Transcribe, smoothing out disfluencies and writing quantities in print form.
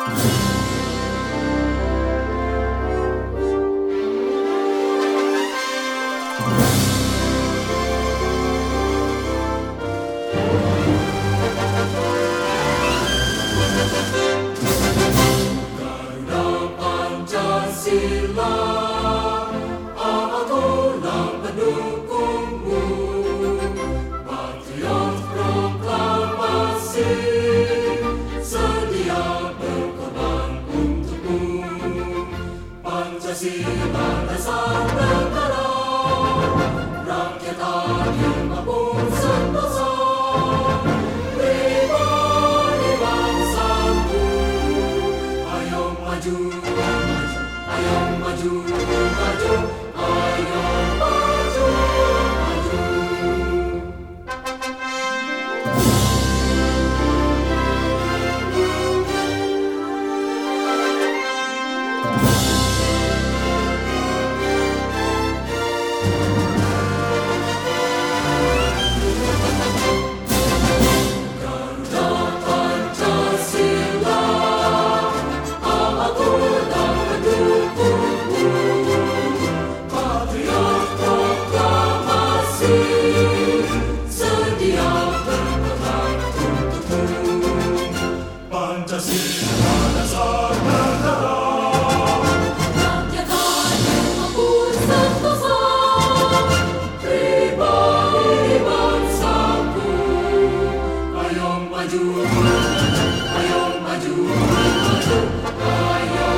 Pancasila, akulah pendukungmu, patriot proklamasi, sedia berkorban untukmu. Pancasila dasar negara, rakyat adil maupun sentosa, pribadi bangsaku, ayo maju. Ayo maju, maju, ayo maju, maju. Garuda Pancasila, akulah pendukungmu, patriot proklamasi, sedia berkorban untukmu. Pancasila dasar negara, rakyat adil maupun sentosa, pribadi bangsaku, ayo maju, ayo maju, maju, ayo